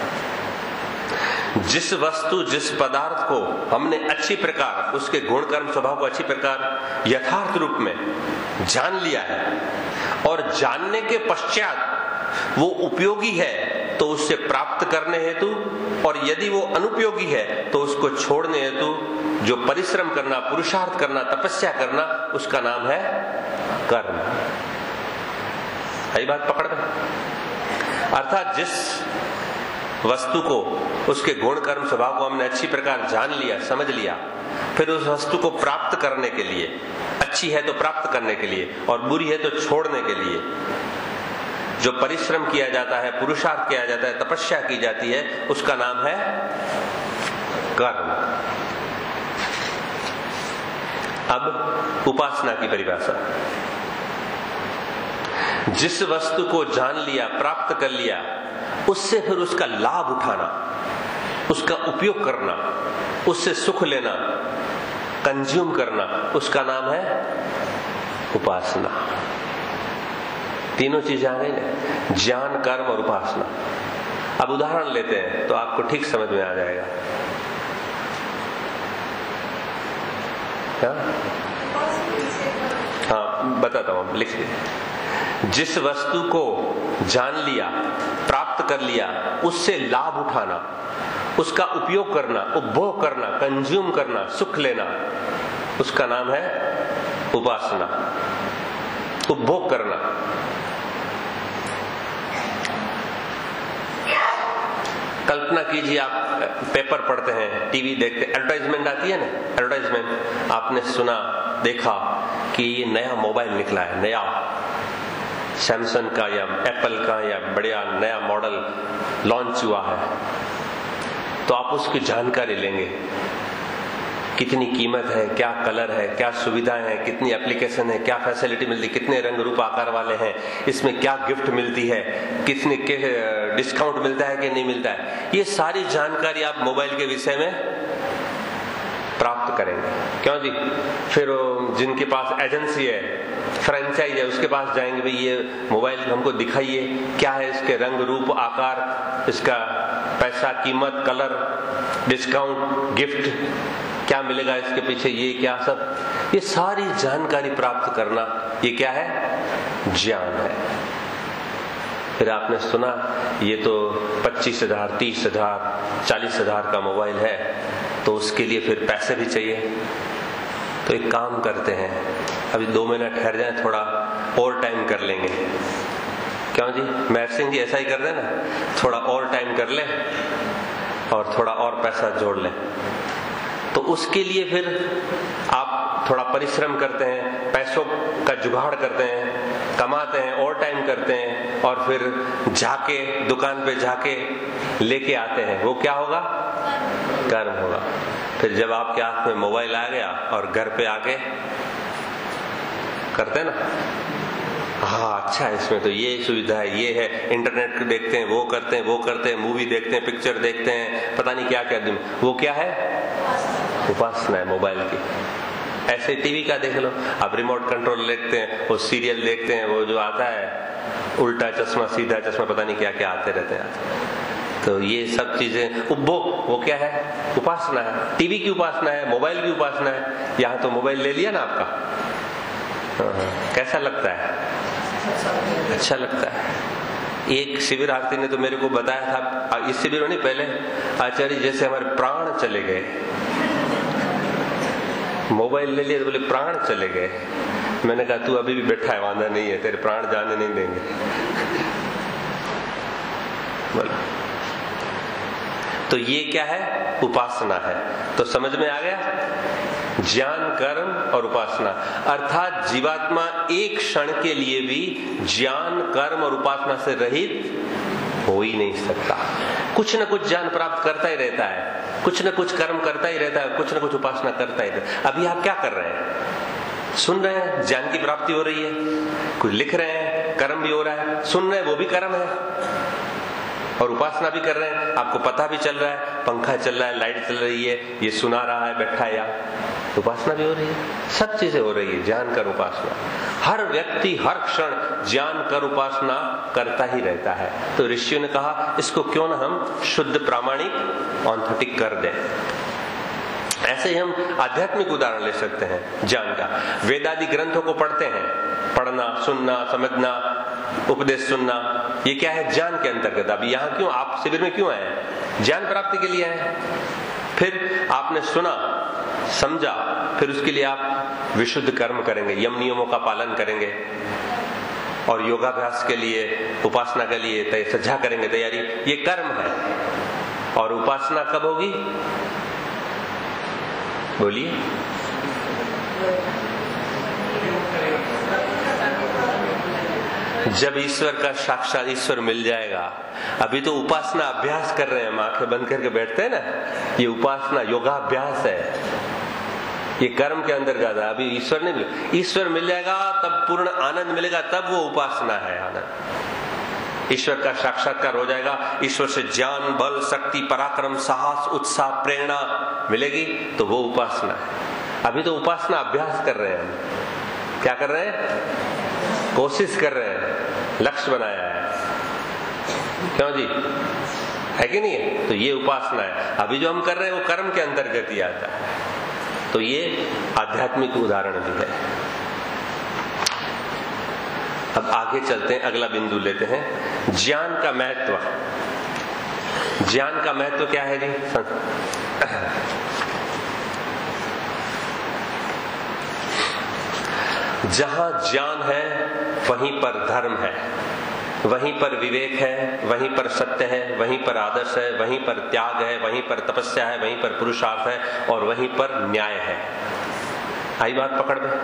जिस वस्तु जिस पदार्थ को हमने अच्छी प्रकार, उसके गुण कर्म स्वभाव को अच्छी प्रकार यथार्थ रूप में जान लिया है और जानने के पश्चात वो उपयोगी है तो उससे प्राप्त करने हेतु, और यदि वो अनुपयोगी है तो उसको छोड़ने हेतु जो परिश्रम करना, पुरुषार्थ करना, तपस्या करना, उसका नाम है कर्म। यही बात पकड़ में। अर्थात जिस वस्तु को, उसके गुण कर्म स्वभाव को हमने अच्छी प्रकार जान लिया, समझ लिया, फिर उस वस्तु को प्राप्त करने के लिए, अच्छी है तो प्राप्त करने के लिए और बुरी है तो छोड़ने के लिए जो परिश्रम किया जाता है, पुरुषार्थ किया जाता है, तपस्या की जाती है, उसका नाम है कर्म। अब उपासना की परिभाषा। जिस वस्तु को जान लिया, प्राप्त कर लिया, उससे फिर उसका लाभ उठाना, उसका उपयोग करना, उससे सुख लेना, कंज्यूम करना, उसका नाम है उपासना। तीनों चीजें आ गई ना, ज्ञान, कर्म और उपासना। अब उदाहरण लेते हैं तो आपको ठीक समझ में आ जाएगा। क्या? हाँ बताता हूं, लिख लीजिए। जिस वस्तु को जान लिया, प्राप्त कर लिया, उससे लाभ उठाना, उसका उपयोग करना, उपभोग करना, कंज्यूम करना, सुख लेना, उसका नाम है उपासना। उपभोग करना। कल्पना कीजिए, आप पेपर पढ़ते हैं, टीवी देखते, एडवर्टाइजमेंट आती है ना, एडवर्टाइजमेंट आपने सुना, देखा कि ये नया मोबाइल निकला है, नया सैमसंग का या एप्पल का या बढ़िया नया मॉडल लॉन्च हुआ है, तो आप उसकी जानकारी लेंगे। कितनी कीमत है, क्या कलर है, क्या सुविधाएं हैं, कितनी एप्लीकेशन है, क्या फैसिलिटी मिलती है, कितने रंग रूप आकार वाले हैं, इसमें क्या गिफ्ट मिलती है, कितने के डिस्काउंट मिलता है कि नहीं मिलता है, ये सारी जानकारी आप मोबाइल के विषय में प्राप्त करेंगे। क्यों जी? फिर जिनके पास एजेंसी है, फ्रेंचाइज है, उसके पास जाएंगे, भाई ये मोबाइल हमको दिखाइए, क्या है इसके रंग रूप आकार, इसका पैसा, कीमत, कलर, डिस्काउंट, गिफ्ट, क्या मिलेगा इसके पीछे, ये क्या सब, ये सारी जानकारी प्राप्त करना, ये क्या है? ज्ञान है। फिर आपने सुना ये तो पच्चीस हजार, तीस हजार, चालीस हजार का मोबाइल है, तो उसके लिए फिर पैसे भी चाहिए। तो एक काम करते हैं, अभी दो महीना ठहर जाए, थोड़ा और टाइम कर लेंगे। क्यों जी? महर सिंह जी ऐसा ही कर देना, थोड़ा और टाइम कर ले और थोड़ा और पैसा जोड़ ले। तो उसके लिए फिर आप थोड़ा परिश्रम करते हैं, पैसों का जुगाड़ करते हैं, कमाते हैं, और टाइम करते हैं, और फिर जाके दुकान पे जाके लेके आते हैं। वो क्या होगा? कर्म होगा। फिर जब आपके हाथ में मोबाइल आ गया और घर पे आके करते ना, हाँ अच्छा इसमें तो ये सुविधा है, ये है, इंटरनेट देखते हैं, वो करते हैं, वो करते हैं, मूवी देखते हैं, पिक्चर देखते हैं, पता नहीं क्या क्या दिन, वो क्या है? उपासना है मोबाइल की। ऐसे टीवी का देख लो, आप रिमोट कंट्रोल देखते हैं, वो सीरियल देखते हैं, वो जो आता है उल्टा चश्मा, सीधा चश्मा, पता नहीं क्या क्या आते रहते हैं। तो ये सब चीजें उपभोग, वो क्या है? उपासना है। टीवी की उपासना है, मोबाइल की उपासना है। यहाँ तो मोबाइल ले लिया ना आपका, कैसा लगता है? अच्छा लगता है। एक शिविर आरती ने तो मेरे को बताया था, इस शिविर में नहीं, पहले आचार्य जैसे हमारे प्राण चले गए, मोबाइल ले लिया तो बोले प्राण चले गए। मैंने कहा तू अभी भी बैठा है, वांधा नहीं है, तेरे प्राण जाने नहीं देंगे। बोला तो ये क्या है? उपासना है। तो समझ में आ गया? ज्ञान, कर्म और उपासना। अर्थात जीवात्मा एक क्षण के लिए भी ज्ञान, कर्म और उपासना से रहित हो ही नहीं सकता। कुछ न कुछ ज्ञान प्राप्त करता ही रहता है, कुछ न कुछ कर्म करता ही रहता है, कुछ न कुछ उपासना करता ही रहता है। अभी आप क्या कर रहे हैं? सुन रहे हैं, ज्ञान की प्राप्ति हो रही है, कुछ लिख रहे हैं, कर्म भी हो रहा है, सुन रहे हैं, वो भी कर्म है। और उपासना भी कर रहे हैं, आपको पता भी चल रहा है, पंखा चल रहा है, लाइट चल रही है, ये सुना रहा है बैठा है, या उपासना भी हो रही है, सब चीजें हो रही है जान कर उपासना। हर व्यक्ति हर क्षण जान कर उपासना करता ही रहता है। तो ऋषियों ने कहा इसको क्यों ना हम शुद्ध प्रामाणिक ऑथेंटिक कर दें। ऐसे ही हम आध्यात्मिक उदाहरण ले सकते हैं जान का। वेदादि ग्रंथों को पढ़ते हैं, पढ़ना, सुनना, समझना, उपदेश सुनना, ये क्या है? ज्ञान के अंतर्गत। अभी यहाँ क्यों आप शिविर में क्यों आए? ज्ञान प्राप्ति के लिए आए। फिर आपने सुना, समझा, फिर उसके लिए आप विशुद्ध कर्म करेंगे, यम नियमों का पालन करेंगे और योगाभ्यास के लिए, उपासना के लिए सज्जा करेंगे तैयारी। ये कर्म है। और उपासना कब होगी? बोलिए। जब ईश्वर का साक्षात ईश्वर मिल जाएगा। अभी तो उपासना अभ्यास कर रहे हैं, हम आंखें बंद करके बैठते हैं ना, ये उपासना योगाभ्यास है, ये कर्म के अंतर्गत है। अभी ईश्वर नहीं मिले, ईश्वर मिल जाएगा तब पूर्ण आनंद मिलेगा, तब वो उपासना है आनंद। ईश्वर का साक्षात्कार हो जाएगा, ईश्वर से ज्ञान, बल, शक्ति, पराक्रम, साहस, उत्साह, प्रेरणा मिलेगी, तो वो उपासना है। अभी तो उपासना अभ्यास कर रहे हैं हम। क्या कर रहे हैं? कोशिश कर रहे हैं, लक्ष्य बनाया है। क्यों जी? है कि नहीं है? तो ये उपासना है। अभी जो हम कर रहे हैं वो कर्म के अंतर्गत ही आता है। तो ये आध्यात्मिक उदाहरण भी है। अब आगे चलते हैं, अगला बिंदु लेते हैं, ज्ञान का महत्व। ज्ञान का महत्व क्या है जी? जहां ज्ञान है वहीं पर धर्म है, वहीं पर विवेक है, वहीं पर सत्य है, वहीं पर आदर्श है, वहीं पर त्याग है, वहीं पर तपस्या है, वहीं पर पुरुषार्थ है और वहीं पर न्याय है। आई बात पकड़ में?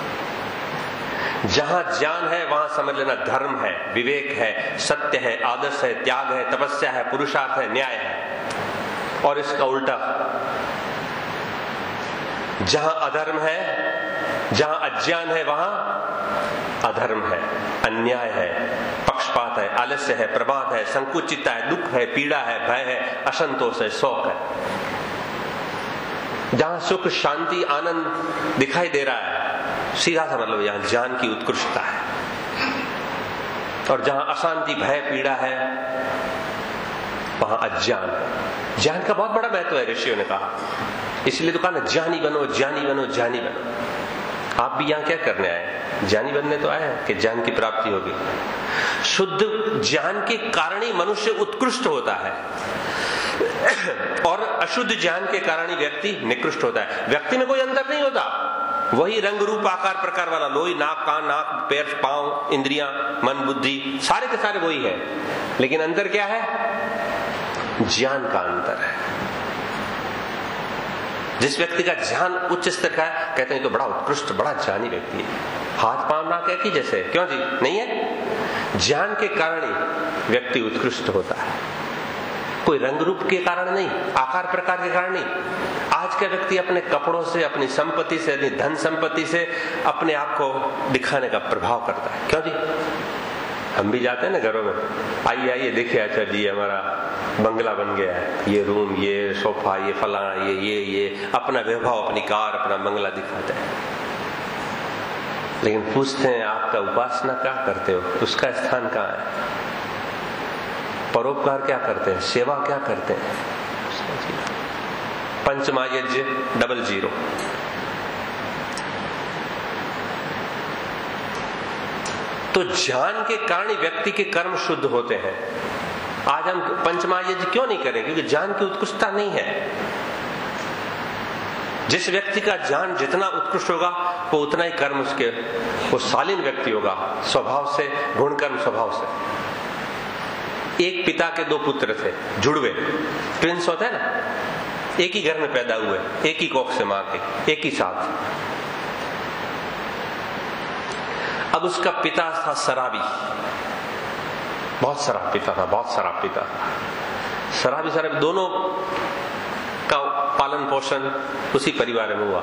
जहां ज्ञान है वहां समझ लेना धर्म है, विवेक है, सत्य है, आदर्श है, त्याग है, तपस्या है, पुरुषार्थ है, न्याय है। और इसका उल्टा, जहां अधर्म है, जहां अज्ञान है वहां अधर्म है, अन्याय है, पक्षपात है, आलस्य है, प्रमाद है, संकुचितता है, दुख है, पीड़ा है, भय है, असंतोष है, शोक है। जहां सुख, शांति, आनंद दिखाई दे रहा है, सीधा सा मतलब यहां ज्ञान की उत्कृष्टता है। और जहां अशांति, भय, पीड़ा है वहां अज्ञान है। ज्ञान का बहुत बड़ा महत्व है, ऋषियों ने कहा। इसलिए तो कहा ना, ज्ञानी बनो, ज्ञानी बनो, ज्ञानी बनो। आप भी यहां क्या करने आए? ज्ञानी बनने तो आए हैं कि ज्ञान की प्राप्ति होगी। शुद्ध ज्ञान के कारण ही मनुष्य उत्कृष्ट होता है और अशुद्ध ज्ञान के कारण ही व्यक्ति निकृष्ट होता है। व्यक्ति में कोई अंतर नहीं होता, वही रंग, रूप, आकार, प्रकार वाला, लोई, नाक, कान, नाक, पैर, पांव, इंद्रियां, मन, बुद्धि, सारे के सारे वही है। लेकिन अंतर क्या है? ज्ञान का अंतर है। जिस व्यक्ति का ज्ञान उच्च स्तर का है, कहते हैं तो बड़ा उत्कृष्ट, बड़ा ज्ञानी व्यक्ति है। हाथ पांव नाक एक ही जैसे, क्यों जी? नहीं है। ज्ञान के कारण ही व्यक्ति उत्कृष्ट होता है, कोई रंग रूप के कारण नहीं, आकार प्रकार के कारण नहीं। आज का व्यक्ति अपने कपड़ों से, अपनी संपत्ति से, अपनी धन संपत्ति से अपने आप को दिखाने का प्रभाव करता है। क्यों जी? हम भी जाते हैं ना घरों में, आइए आइए देखिए, अच्छा जी हमारा बंगला बन गया है, ये रूम, ये सोफा, ये फलाना, ये ये ये अपना वैभव, अपनी कार, अपना बंगला दिखाते हैं। लेकिन पूछते हैं आपका उपासना क्या करते हो? उसका स्थान कहाँ है? परोपकार क्या करते हैं? सेवा क्या करते हैं? पंचमहायज्ञ डबल जीरो। तो ज्ञान के कारण ही व्यक्ति के कर्म शुद्ध होते हैं। आज हम पंचमहायज्ञ क्यों नहीं करें? क्योंकि ज्ञान की उत्कृष्टता नहीं है। जिस व्यक्ति का ज्ञान जितना उत्कृष्ट होगा वो उतना ही कर्म उसके, वो शालीन व्यक्ति होगा स्वभाव से, गुण कर्म स्वभाव से। एक पिता के दो पुत्र थे, जुड़वे, ट्विंस होते हैं ना, एक ही घर में पैदा हुए, एक ही कोख से मां के, एक ही साथ। अब उसका पिता था शराबी, बहुत शराब पीता था, बहुत शराब पीता था। शराबी शराबी दोनों का पालन पोषण उसी परिवार में हुआ।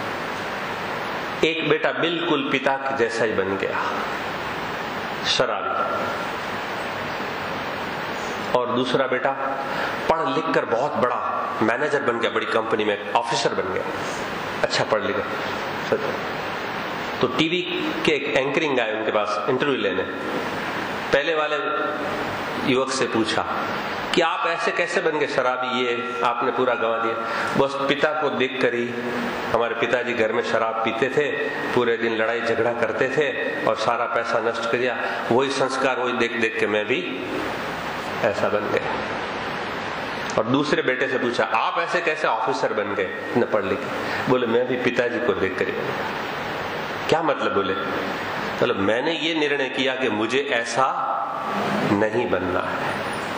एक बेटा बिल्कुल पिता जैसा ही बन गया, शराबी। और दूसरा बेटा पढ़ लिख कर बहुत बड़ा मैनेजर बन गया, बड़ी कंपनी में ऑफिसर बन गया, अच्छा पढ़ लिखा। तो टीवी के एक एंकरिंग आए उनके पास इंटरव्यू लेने। पहले वाले युवक से पूछा कि आप ऐसे कैसे बन गए शराबी, ये आपने पूरा गंवा दिया। बस पिता को देख कर ही, हमारे पिताजी घर में शराब पीते थे, पूरे दिन लड़ाई झगड़ा करते थे और सारा पैसा नष्ट कर दिया, वही संस्कार वही देख देख के मैं भी ऐसा बन गया। और दूसरे बेटे से पूछा आप ऐसे कैसे ऑफिसर बन गए न पढ़ लिखे? बोले मैं भी पिताजी को देख कर ही बन गया। क्या मतलब? बोले मतलब मैंने ये निर्णय किया कि मुझे ऐसा नहीं बनना है।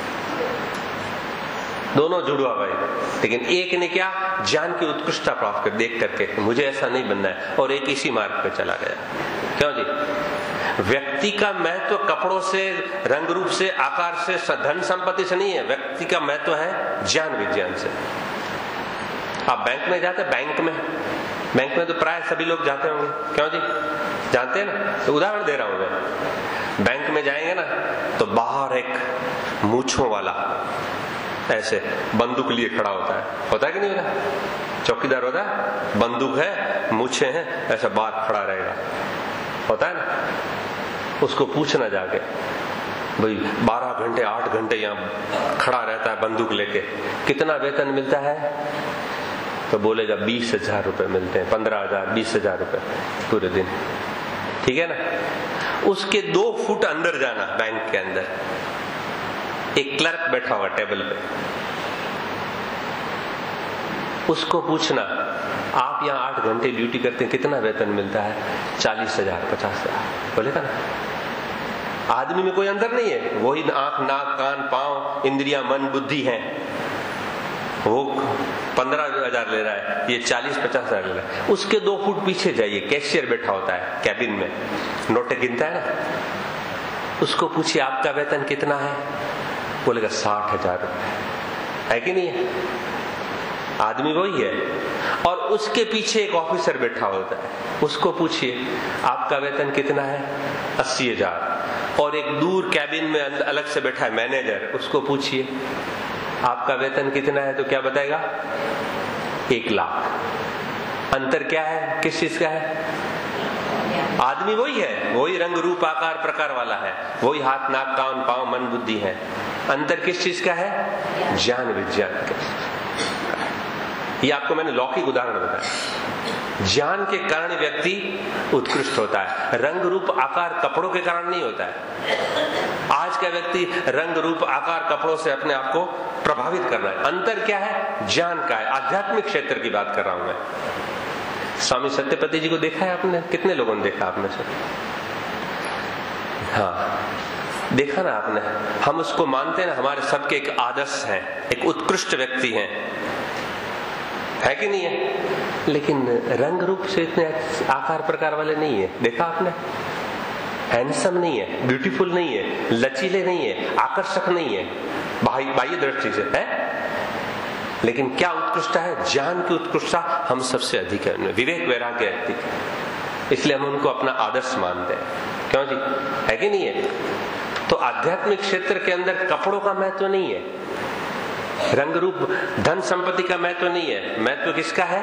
दोनों जुड़वा भाई, लेकिन एक ने क्या, ज्ञान की उत्कृष्टता प्राप्त कर देख करके मुझे ऐसा नहीं बनना है, और एक इसी मार्ग पे चला गया। क्यों जी? व्यक्ति का महत्व कपड़ों से, रंग रूप से, आकार से, धन संपत्ति से नहीं है। व्यक्ति का महत्व है ज्ञान विज्ञान से। आप बैंक में जाते हैं, बैंक में बैंक में तो प्राय सभी लोग जाते होंगे, क्यों जी? जानते हैं ना? तो उदाहरण दे रहा हूं मैं। बैंक में जाएंगे ना तो बाहर एक मूंछों वाला ऐसे बंदूक लिए खड़ा होता है, होता है कि नहीं होता? चौकीदार होता है, बंदूक है, मूछे हैं, ऐसा बाहर खड़ा रहेगा, होता है ना? उसको पूछना जाके, भाई बारह घंटे आठ घंटे यहाँ खड़ा रहता है बंदूक लेके, कितना वेतन मिलता है? तो बोलेगा बीस हजार रुपए मिलते हैं, पंद्रह हजार बीस हजार रुपए पूरे दिन। ठीक है ना? उसके दो फुट अंदर जाना बैंक के अंदर, एक क्लर्क बैठा हुआ टेबल पे, उसको पूछना आप यहाँ आठ घंटे ड्यूटी करते हैं, कितना वेतन मिलता है? चालीस हजार पचास हजार। बोलेगा ना? आदमी में कोई अंतर नहीं है, वही आंख नाक कान पांव इंद्रिया मन बुद्धि है। वो पंद्रह हजार ले रहा है, ये चालीस पचास हजार ले रहा है। उसके दो फुट पीछे जाइए, कैशियर बैठा होता है कैबिन में, नोटे गिनता है ना, उसको पूछिए आपका वेतन कितना है? बोलेगा साठ हजार रुपए। है कि नहीं है? आदमी वही है। और उसके पीछे एक ऑफिसर बैठा होता है, उसको पूछिए आपका वेतन कितना है? अस्सी हजार। और एक दूर कैबिन में अलग से बैठा है मैनेजर, उसको पूछिए आपका वेतन कितना है? तो क्या बताएगा? एक लाख। अंतर क्या है? किस चीज का है? आदमी वही है, वही रंग रूप आकार प्रकार वाला है, वही हाथ नाक कान पांव मन बुद्धि है। अंतर किस चीज का है? ज्ञान विज्ञान का। ये आपको मैंने लौकिक उदाहरण बताया। ज्ञान के कारण व्यक्ति उत्कृष्ट होता है, रंग रूप आकार कपड़ों के कारण नहीं होता है। आज का व्यक्ति रंग रूप आकार कपड़ों से अपने आप को प्रभावित कर रहा है। अंतर क्या है? ज्ञान का है। आध्यात्मिक क्षेत्र की बात कर रहा हूं मैं। स्वामी सत्यपति जी को देखा है आपने? कितने लोगों ने देखा आप में से? हाँ, देखा ना आपने? हम उसको मानते हैं ना, हमारे सबके एक आदर्श है, एक उत्कृष्ट व्यक्ति है, है कि नहीं है? लेकिन रंग रूप से इतने आकार प्रकार वाले नहीं है। देखा आपने? हैंडसम नहीं है, ब्यूटीफुल नहीं है, लचीले नहीं है, आकर्षक नहीं है बाह्य दृष्टि से, है। लेकिन क्या उत्कृष्टता है? ज्ञान की उत्कृष्टता हम सबसे अधिक है उनमें, विवेक वैराग्य अधिक, इसलिए हम उनको अपना आदर्श मानते हैं। क्यों जी? है कि नहीं है? तो आध्यात्मिक क्षेत्र के अंदर कपड़ों का महत्व नहीं है, रंग रूप धन संपत्ति का महत्व नहीं है। महत्व किसका है?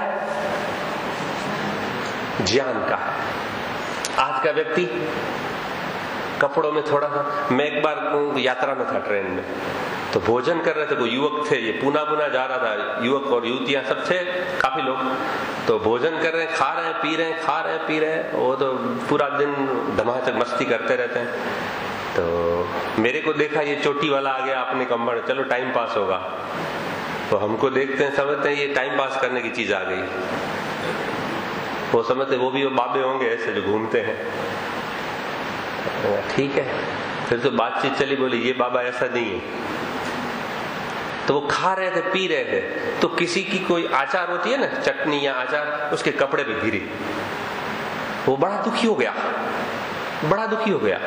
ज्ञान का। आज का व्यक्ति कपड़ों में थोड़ा सा, मैं एक बार यात्रा में था ट्रेन में, तो भोजन कर रहे थे, कोई युवक थे, ये पूना पूना जा रहा था, युवक और युवतियां सब थे, काफी लोग, तो भोजन कर रहे हैं, खा रहे हैं, पी रहे हैं, खा रहे हैं, पी रहे हैं, वो तो पूरा दिन धमाचक मस्ती करते रहते हैं। तो मेरे को देखा ये चोटी वाला आ गया अपने कमर, चलो टाइम पास होगा, तो हमको देखते हैं, समझते हैं ये टाइम पास करने की चीज आ गई। वो समझते वो भी वो बाबे होंगे ऐसे जो घूमते हैं। ठीक है, फिर तो बातचीत चली, बोली ये बाबा ऐसा नहीं है। तो वो खा रहे थे, पी रहे थे, तो किसी की कोई आचार होती है ना, चटनी या आचार, उसके कपड़े पे गिरी, वो बड़ा दुखी हो गया, बड़ा दुखी हो गया।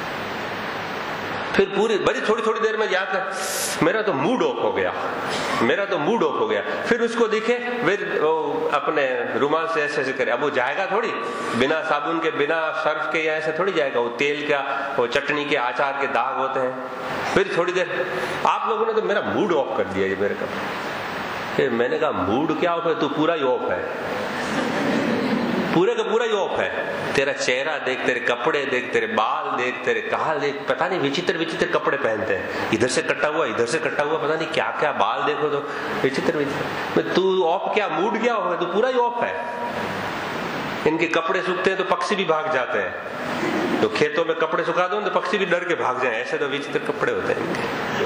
फिर पूरी बड़ी थोड़ी थोड़ी देर में याद कर, मेरा तो मूड ऑफ हो गया, मेरा तो मूड ऑफ हो गया। फिर उसको दिखे फिर वो अपने रुमाल से ऐसे ऐसे करे, अब वो जाएगा थोड़ी, बिना साबुन के बिना सर्फ के या ऐसे थोड़ी जाएगा, वो तेल का, वो चटनी के आचार के दाग होते हैं, फिर थोड़ी देर आप लोगों ने तो मेरा मूड ऑफ कर दिया ये मेरे का। फिर मैंने कहा मूड क्या ऑफ है, तू पूरा ही ऑफ है, पूरे का पूरा ही ऑफ है। तेरा चेहरा देख, तेरे कपड़े देख, तेरे बाल देख, तेरे काल देख, पता नहीं विचित्र विचित्र कपड़े पहनते हैं, इधर से कटा हुआ इधर से कटा हुआ, पता नहीं क्या क्या बाल देखो तो विचित्र विचित्र। तू ऑफ क्या, मूड क्या ऑफ है, तू पूरा ही ऑफ है। इनके कपड़े सूखते हैं तो पक्षी भी भाग जाते हैं, तो खेतों में कपड़े सुखा दो तो पक्षी भी डर के भाग जाए, ऐसे तो विचित्र कपड़े होते हैं इनके।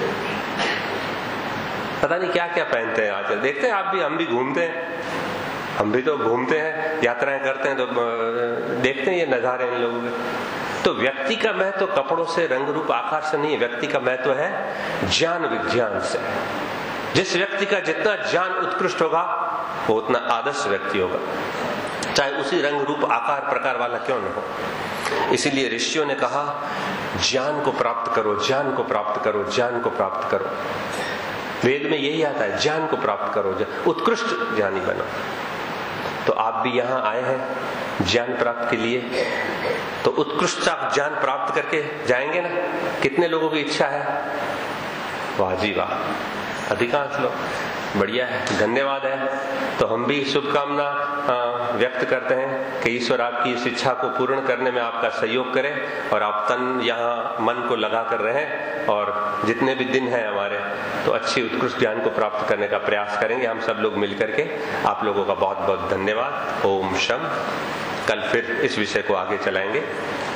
पता नहीं क्या क्या पहनते हैं आजकल। देखते हैं आप भी, हम भी घूमते हैं, हम भी तो घूमते हैं, यात्राएं करते हैं, तो देखते हैं ये नजारे इन लोगों के। तो व्यक्ति का महत्व तो कपड़ों से, रंग रूप आकार से नहीं है, व्यक्ति का महत्व तो है ज्ञान विज्ञान से। जिस व्यक्ति का जितना ज्ञान उत्कृष्ट होगा वो उतना आदर्श व्यक्ति होगा, चाहे उसी रंग रूप आकार प्रकार वाला क्यों न हो। इसीलिए ऋषियों ने कहा ज्ञान को प्राप्त करो, ज्ञान को प्राप्त करो, ज्ञान को प्राप्त करो। वेद में यही आता है, ज्ञान को प्राप्त करो, उत्कृष्ट ज्ञानी बनो। तो आप भी यहां आए हैं ज्ञान प्राप्त के लिए, तो उत्कृष्ट ज्ञान प्राप्त करके जाएंगे ना। कितने लोगों की इच्छा है? वाह जी वाह, अधिकांश लोग, बढ़िया है, धन्यवाद है। तो हम भी शुभकामना व्यक्त करते हैं कि ईश्वर आपकी इस इच्छा को पूर्ण करने में आपका सहयोग करे और आप तन यहाँ मन को लगा कर रहें और जितने भी दिन हैं हमारे तो अच्छी उत्कृष्ट ज्ञान को प्राप्त करने का प्रयास करेंगे हम सब लोग मिलकर के। आप लोगों का बहुत बहुत धन्यवाद। ओम शम। कल फिर इस विषय को आगे चलाएंगे।